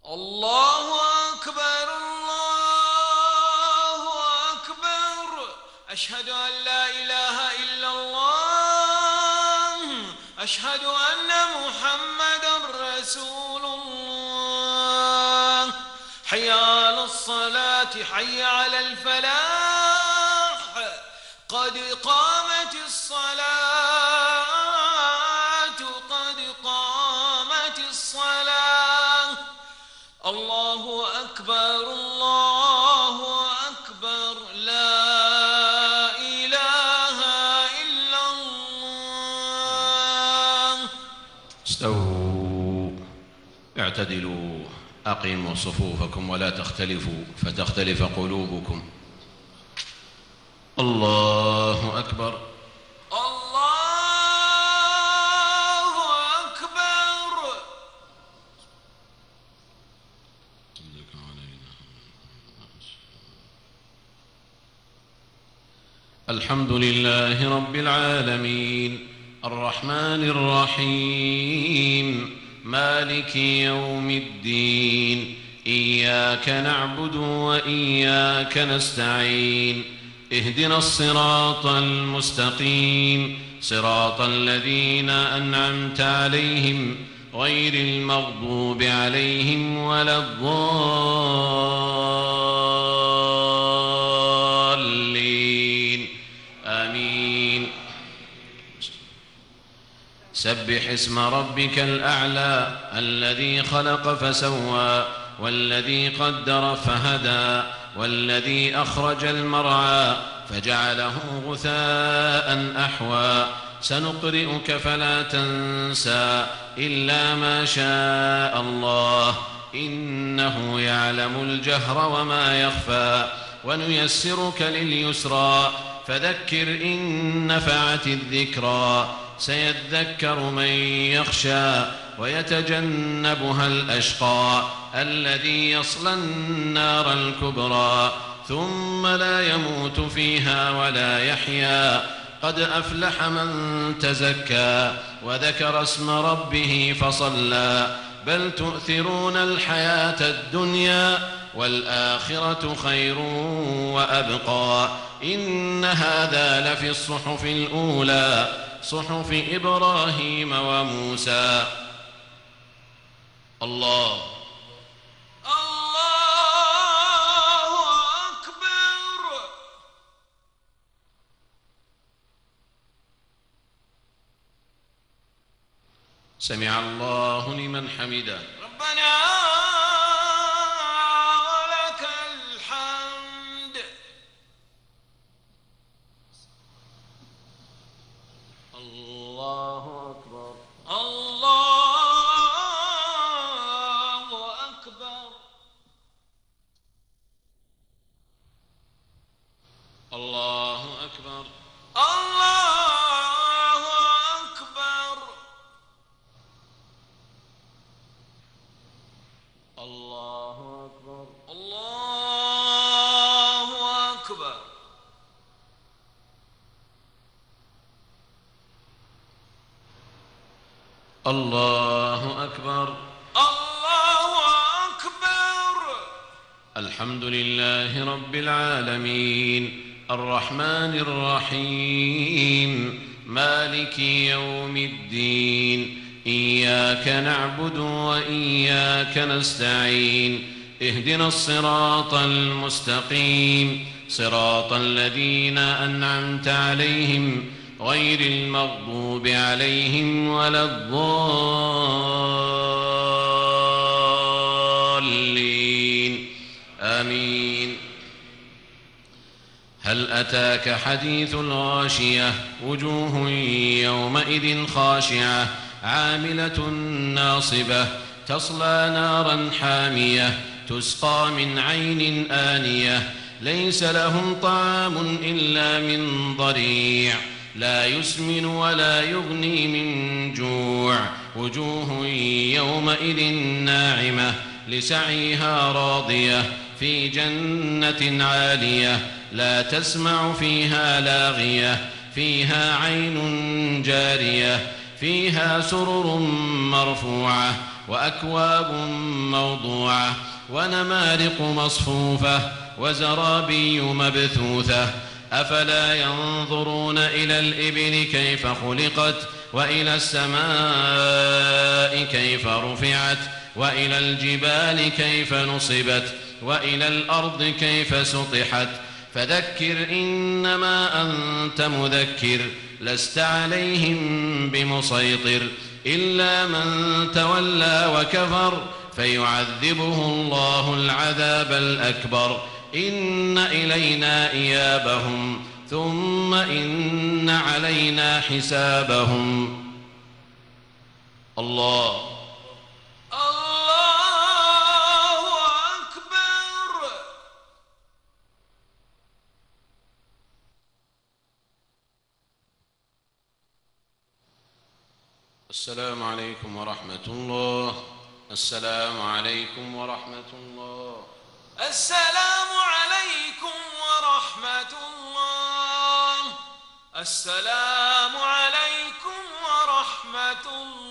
الله أكبر الله أكبر. أشهد أن لا إله إلا الله. أشهد أن محمدًا رسول الله. حي على الصلاة حي على الفلاح. قد قامت الصلاة قد قامت الصلاة. الله أكبر الله أكبر. لا إله إلا الله. استووا اعتدلوا أقيموا صفوفكم ولا تختلفوا فتختلف قلوبكم. الله أكبر الله أكبر. الحمد لله رب العالمين الرحمن الرحيم مالك يوم الدين. إياك نعبد وإياك نستعين. اهدنا الصراط المستقيم صراط الذين أنعمت عليهم غير المغضوب عليهم ولا الضالين آمين. سبح اسم ربك الأعلى الذي خلق فسوى والذي قدر فهدى والذي أخرج المرعى فجعله غثاء أحوى. سنقرئك فلا تنسى إلا ما شاء الله إنه يعلم الجهر وما يخفى. ونيسرك لليسرى فذكر إن نفعت الذكرى. سيذكر من يخشى ويتجنبها الأشقى الذي يصلى النار الكبرى ثم لا يموت فيها ولا يحيا. قد أفلح من تزكى وذكر اسم ربه فصلى. بل تؤثرون الحياة الدنيا والآخرة خير وأبقى. إن هذا لفي الصحف الأولى صحف إبراهيم وموسى. الله أكبر. سمع الله لمن حمده. ربنا ولك الحمد. الله أكبر الله أكبر. الله أكبر الله أكبر. الله أكبر الله أكبر. الله أكبر الله أكبر. الحمد لله رب العالمين الرحمن الرحيم مالك يوم الدين. إياك نعبد وإياك نستعين. اهدنا الصراط المستقيم صراط الذين أنعمت عليهم غير المغضوب عليهم ولا الضالين آمين. هل أتاك حديث الغاشية وجوه يومئذ خاشعة عاملة ناصبة تصلى نارا حامية تسقى من عين آنية ليس لهم طعام إلا من ضريع لا يسمن ولا يغني من جوع. وجوه يومئذ ناعمة لسعيها راضية في جنة عالية لا تسمع فيها لاغية فيها عين جارية فيها سرر مرفوعة وأكواب موضوعة ونمارق مصفوفة وزرابي مبثوثة أفلا ينظرون إلى الإبل كيف خلقت وإلى السماء كيف رفعت وإلى الجبال كيف نصبت وإلى الأرض كيف سطحت فذكر إنما أنت مذكر لست عليهم بمسيطر إلا من تولى وكفر فيعذبه الله العذاب الأكبر إن إلينا إيابهم ثم إن علينا حسابهم. الله أكبر. السلام عليكم ورحمة الله. السلام عليكم ورحمة الله. السلام عليكم ورحمة الله. السلام عليكم ورحمة الله.